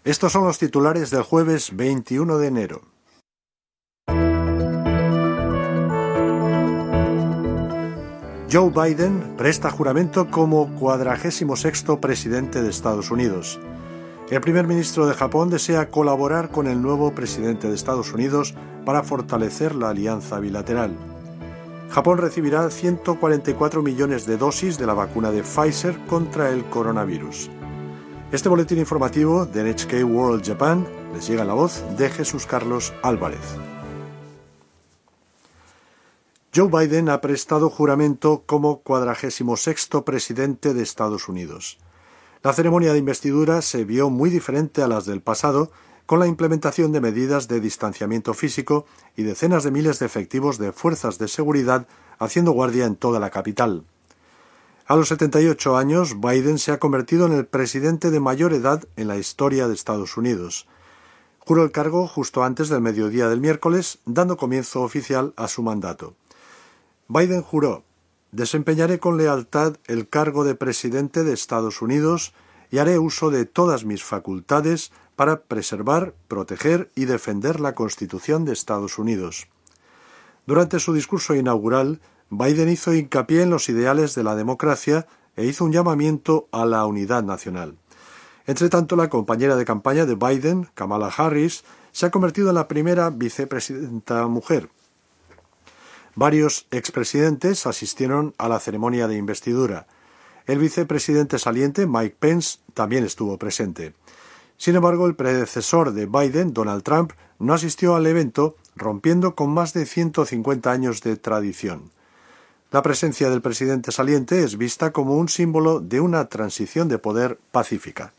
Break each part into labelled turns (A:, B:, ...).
A: Estos son los titulares del jueves 21 de enero. Joe Biden presta juramento como 46º presidente de Estados Unidos. El primer ministro de Japón desea colaborar con el nuevo presidente de Estados Unidos para fortalecer la alianza bilateral. Japón recibirá 144 millones de dosis de la vacuna de Pfizer contra el coronavirus. Este boletín informativo de NHK World Japan les llega en la voz de Jesús Carlos Álvarez. Joe Biden ha prestado juramento como 46º presidente de Estados Unidos. La ceremonia de investidura se vio muy diferente a las del pasado, con la implementación de medidas de distanciamiento físico y decenas de miles de efectivos de fuerzas de seguridad haciendo guardia en toda la capital. A los 78 años, Biden se ha convertido en el presidente de mayor edad en la historia de Estados Unidos. Juró el cargo justo antes del mediodía del miércoles, dando comienzo oficial a su mandato. Biden juró: «Desempeñaré con lealtad el cargo de presidente de Estados Unidos y haré uso de todas mis facultades para preservar, proteger y defender la Constitución de Estados Unidos». Durante su discurso inaugural, Biden hizo hincapié en los ideales de la democracia e hizo un llamamiento a la unidad nacional. Entretanto, la compañera de campaña de Biden, Kamala Harris, se ha convertido en la primera vicepresidenta mujer. Varios expresidentes asistieron a la ceremonia de investidura. El vicepresidente saliente, Mike Pence, también estuvo presente. Sin embargo, el predecesor de Biden, Donald Trump, no asistió al evento, rompiendo con más de 150 años de tradición. La presencia del presidente saliente es vista como un símbolo de una transición de poder pacífica.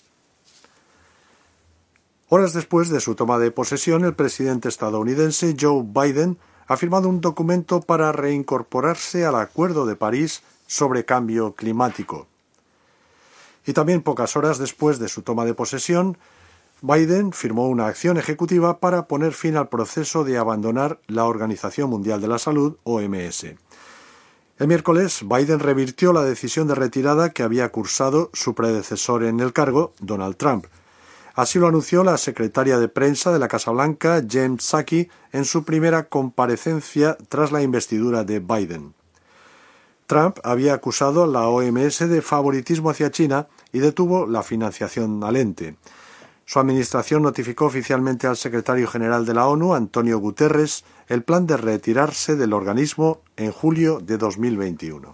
A: Horas después de su toma de posesión, el presidente estadounidense Joe Biden ha firmado un documento para reincorporarse al Acuerdo de París sobre cambio climático. Y también pocas horas después de su toma de posesión, Biden firmó una acción ejecutiva para poner fin al proceso de abandonar la Organización Mundial de la Salud, OMS. El miércoles, Biden revirtió la decisión de retirada que había cursado su predecesor en el cargo, Donald Trump. Así lo anunció la secretaria de prensa de la Casa Blanca, Jen Psaki, en su primera comparecencia tras la investidura de Biden. Trump había acusado a la OMS de favoritismo hacia China y detuvo la financiación al ente. Su administración notificó oficialmente al secretario general de la ONU, Antonio Guterres, el plan de retirarse del organismo en julio de 2021.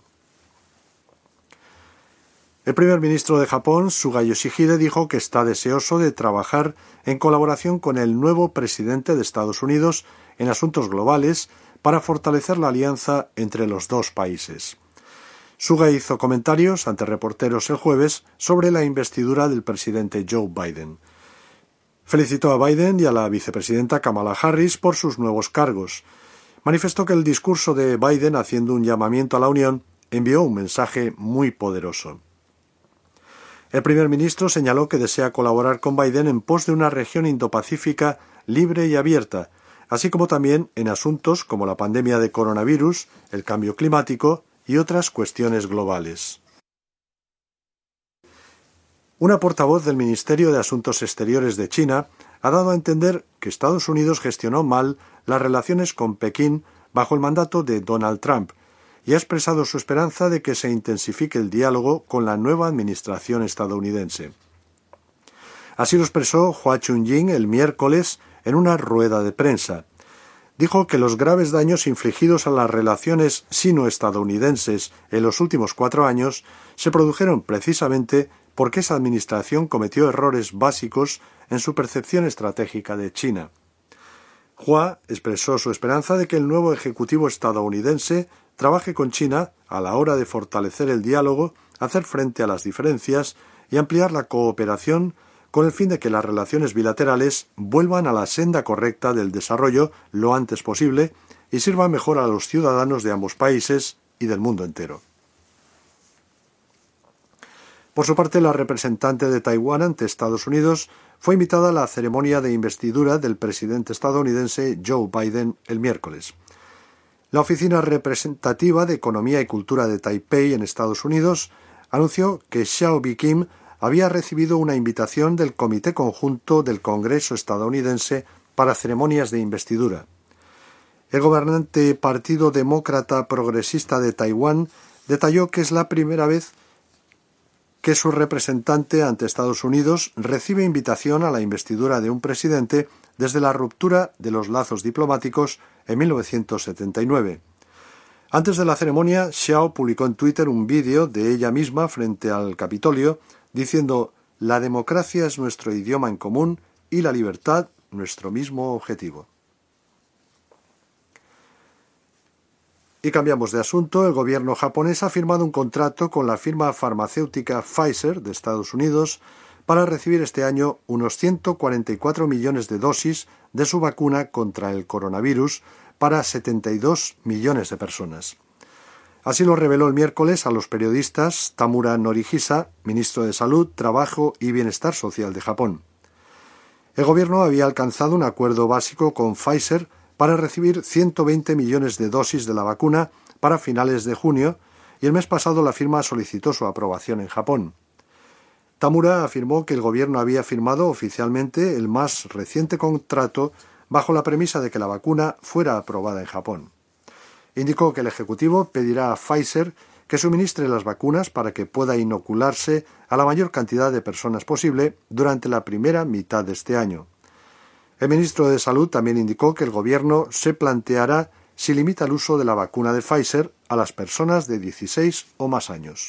A: El primer ministro de Japón, Suga Yoshihide, dijo que está deseoso de trabajar en colaboración con el nuevo presidente de Estados Unidos en asuntos globales para fortalecer la alianza entre los dos países. Suga hizo comentarios ante reporteros el jueves sobre la investidura del presidente Joe Biden. Felicitó a Biden y a la vicepresidenta Kamala Harris por sus nuevos cargos. Manifestó que el discurso de Biden, haciendo un llamamiento a la unión, envió un mensaje muy poderoso. El primer ministro señaló que desea colaborar con Biden en pos de una región indopacífica libre y abierta, así como también en asuntos como la pandemia de coronavirus, el cambio climático y otras cuestiones globales. Una portavoz del Ministerio de Asuntos Exteriores de China ha dado a entender que Estados Unidos gestionó mal las relaciones con Pekín bajo el mandato de Donald Trump y ha expresado su esperanza de que se intensifique el diálogo con la nueva administración estadounidense. Así lo expresó Hua Chunying el miércoles en una rueda de prensa. Dijo que los graves daños infligidos a las relaciones sino-estadounidenses en los últimos 4 años se produjeron precisamente porque esa administración cometió errores básicos en su percepción estratégica de China. Hua expresó su esperanza de que el nuevo ejecutivo estadounidense trabaje con China a la hora de fortalecer el diálogo, hacer frente a las diferencias y ampliar la cooperación con el fin de que las relaciones bilaterales vuelvan a la senda correcta del desarrollo lo antes posible y sirvan mejor a los ciudadanos de ambos países y del mundo entero. Por su parte, la representante de Taiwán ante Estados Unidos fue invitada a la ceremonia de investidura del presidente estadounidense Joe Biden el miércoles. La Oficina Representativa de Economía y Cultura de Taipei en Estados Unidos anunció que Xiaobi Kim había recibido una invitación del Comité Conjunto del Congreso estadounidense para ceremonias de investidura. El gobernante Partido Demócrata Progresista de Taiwán detalló que es la primera vez que su representante ante Estados Unidos recibe invitación a la investidura de un presidente desde la ruptura de los lazos diplomáticos en 1979. Antes de la ceremonia, Xiao publicó en Twitter un vídeo de ella misma frente al Capitolio diciendo: «La democracia es nuestro idioma en común y la libertad nuestro mismo objetivo». Y cambiamos de asunto. El gobierno japonés ha firmado un contrato con la firma farmacéutica Pfizer de Estados Unidos para recibir este año unos 144 millones de dosis de su vacuna contra el coronavirus para 72 millones de personas. Así lo reveló el miércoles a los periodistas Tamura Norihisa, ministro de Salud, Trabajo y Bienestar Social de Japón. El gobierno había alcanzado un acuerdo básico con Pfizer para recibir 120 millones de dosis de la vacuna para finales de junio, y el mes pasado la firma solicitó su aprobación en Japón. Tamura afirmó que el gobierno había firmado oficialmente el más reciente contrato bajo la premisa de que la vacuna fuera aprobada en Japón. Indicó que el Ejecutivo pedirá a Pfizer que suministre las vacunas para que pueda inocularse a la mayor cantidad de personas posible durante la primera mitad de este año. El ministro de Salud también indicó que el gobierno se planteará si limita el uso de la vacuna de Pfizer a las personas de 16 o más años.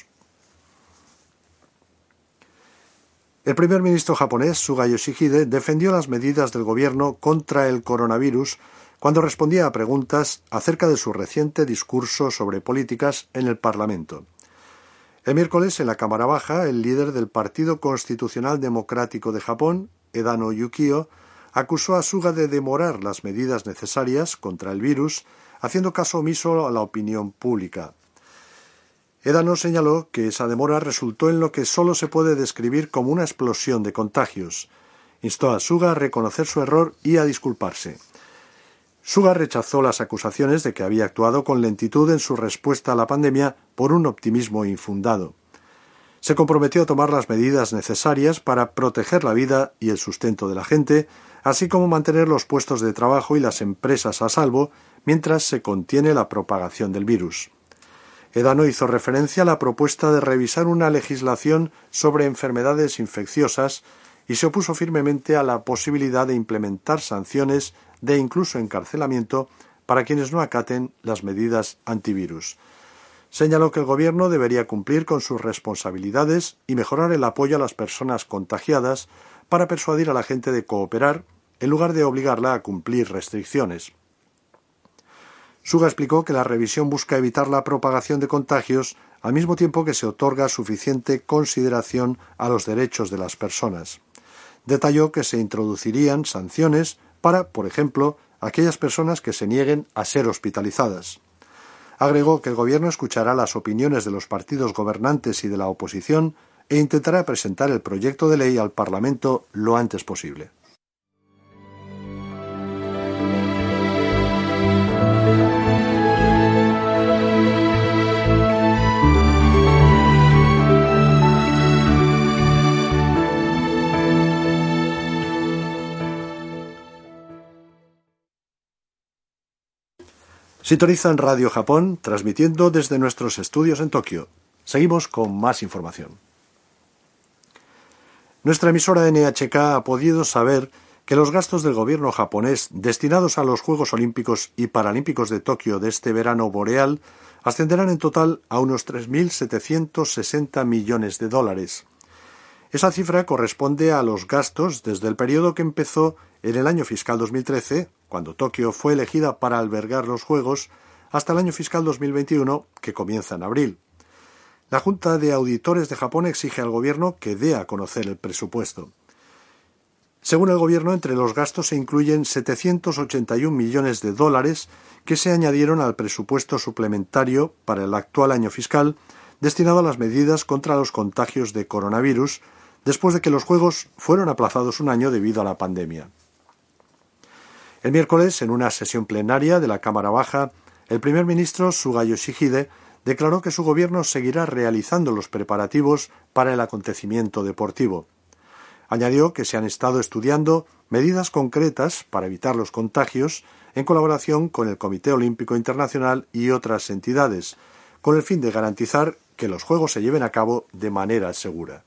A: El primer ministro japonés, Suga Yoshihide, defendió las medidas del gobierno contra el coronavirus cuando respondía a preguntas acerca de su reciente discurso sobre políticas en el Parlamento. El miércoles, en la Cámara Baja, el líder del Partido Constitucional Democrático de Japón, Edano Yukio, acusó a Suga de demorar las medidas necesarias contra el virus, haciendo caso omiso a la opinión pública. Edano señaló que esa demora resultó en lo que solo se puede describir como una explosión de contagios. Instó a Suga a reconocer su error y a disculparse. Suga rechazó las acusaciones de que había actuado con lentitud en su respuesta a la pandemia por un optimismo infundado. Se comprometió a tomar las medidas necesarias para proteger la vida y el sustento de la gente, así como mantener los puestos de trabajo y las empresas a salvo mientras se contiene la propagación del virus. Edano hizo referencia a la propuesta de revisar una legislación sobre enfermedades infecciosas y se opuso firmemente a la posibilidad de implementar sanciones de incluso encarcelamiento para quienes no acaten las medidas antivirus. Señaló que el gobierno debería cumplir con sus responsabilidades y mejorar el apoyo a las personas contagiadas para persuadir a la gente de cooperar en lugar de obligarla a cumplir restricciones. Suga explicó que la revisión busca evitar la propagación de contagios al mismo tiempo que se otorga suficiente consideración a los derechos de las personas. Detalló que se introducirían sanciones para, por ejemplo, aquellas personas que se nieguen a ser hospitalizadas. Agregó que el gobierno escuchará las opiniones de los partidos gobernantes y de la oposición e intentará presentar el proyecto de ley al Parlamento lo antes posible. Sintonizan Radio Japón, transmitiendo desde nuestros estudios en Tokio. Seguimos con más información. Nuestra emisora NHK ha podido saber que los gastos del gobierno japonés destinados a los Juegos Olímpicos y Paralímpicos de Tokio de este verano boreal ascenderán en total a unos 3.760 millones de dólares. Esa cifra corresponde a los gastos desde el periodo que empezó en el año fiscal 2013, cuando Tokio fue elegida para albergar los Juegos, hasta el año fiscal 2021, que comienza en abril. La Junta de Auditores de Japón exige al gobierno que dé a conocer el presupuesto. Según el gobierno, entre los gastos se incluyen 781 millones de dólares que se añadieron al presupuesto suplementario para el actual año fiscal, destinado a las medidas contra los contagios de coronavirus, después de que los Juegos fueron aplazados un año debido a la pandemia. El miércoles, en una sesión plenaria de la Cámara Baja, el primer ministro Suga Yoshihide declaró que su gobierno seguirá realizando los preparativos para el acontecimiento deportivo. Añadió que se han estado estudiando medidas concretas para evitar los contagios en colaboración con el Comité Olímpico Internacional y otras entidades, con el fin de garantizar que los Juegos se lleven a cabo de manera segura.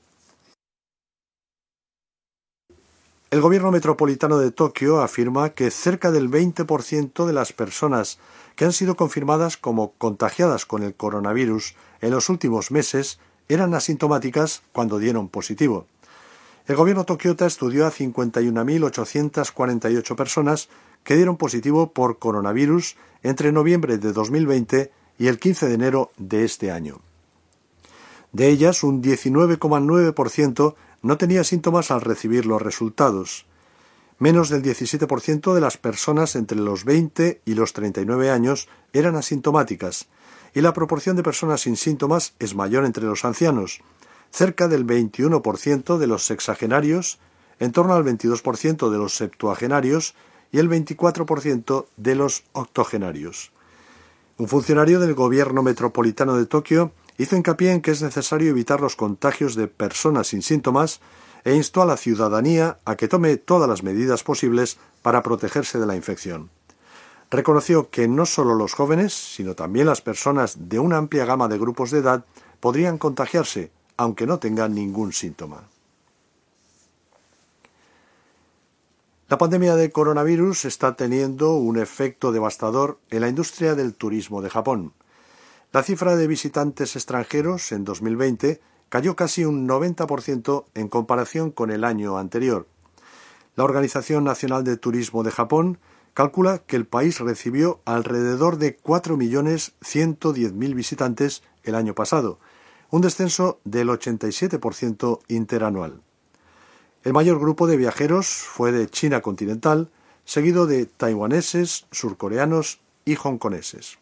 A: El gobierno metropolitano de Tokio afirma que cerca del 20% de las personas que han sido confirmadas como contagiadas con el coronavirus en los últimos meses eran asintomáticas cuando dieron positivo. El gobierno tokiota estudió a 51.848 personas que dieron positivo por coronavirus entre noviembre de 2020 y el 15 de enero de este año. De ellas, un 19,9% no tenía síntomas al recibir los resultados. Menos del 17% de las personas entre los 20 y los 39 años eran asintomáticas, y la proporción de personas sin síntomas es mayor entre los ancianos, cerca del 21% de los sexagenarios, en torno al 22% de los septuagenarios y el 24% de los octogenarios. Un funcionario del gobierno metropolitano de Tokio hizo hincapié en que es necesario evitar los contagios de personas sin síntomas e instó a la ciudadanía a que tome todas las medidas posibles para protegerse de la infección. Reconoció que no solo los jóvenes, sino también las personas de una amplia gama de grupos de edad podrían contagiarse, aunque no tengan ningún síntoma. La pandemia de coronavirus está teniendo un efecto devastador en la industria del turismo de Japón. La cifra de visitantes extranjeros en 2020 cayó casi un 90% en comparación con el año anterior. La Organización Nacional de Turismo de Japón calcula que el país recibió alrededor de 4.110.000 visitantes el año pasado, un descenso del 87% interanual. El mayor grupo de viajeros fue de China continental, seguido de taiwaneses, surcoreanos y hongkoneses.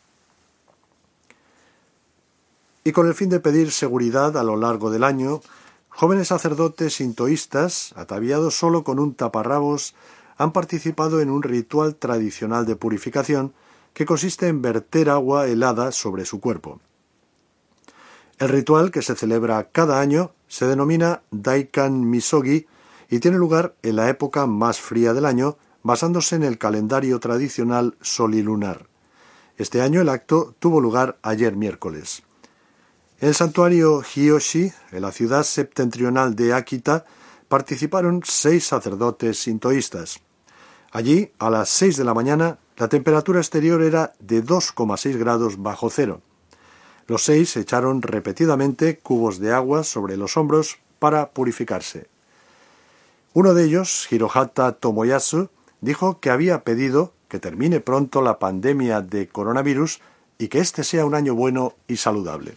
A: Y con el fin de pedir seguridad a lo largo del año, jóvenes sacerdotes sintoístas, ataviados solo con un taparrabos, han participado en un ritual tradicional de purificación que consiste en verter agua helada sobre su cuerpo. El ritual, que se celebra cada año, se denomina Daikan Misogi y tiene lugar en la época más fría del año, basándose en el calendario tradicional solilunar. Este año el acto tuvo lugar ayer miércoles. En el santuario Hiyoshi, en la ciudad septentrional de Akita, participaron 6 sacerdotes sintoístas. Allí, a las 6 de la mañana, la temperatura exterior era de 2,6 grados bajo cero. Los 6 echaron repetidamente cubos de agua sobre los hombros para purificarse. Uno de ellos, Hirohata Tomoyasu, dijo que había pedido que termine pronto la pandemia de coronavirus y que este sea un año bueno y saludable.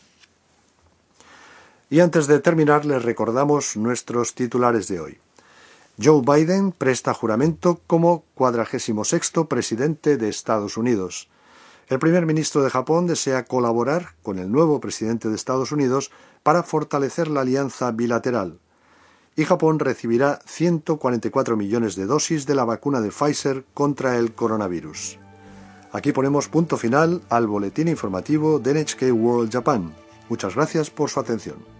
A: Y antes de terminar, les recordamos nuestros titulares de hoy. Joe Biden presta juramento como 46º presidente de Estados Unidos. El primer ministro de Japón desea colaborar con el nuevo presidente de Estados Unidos para fortalecer la alianza bilateral. Y Japón recibirá 144 millones de dosis de la vacuna de Pfizer contra el coronavirus. Aquí ponemos punto final al boletín informativo de NHK World Japan. Muchas gracias por su atención.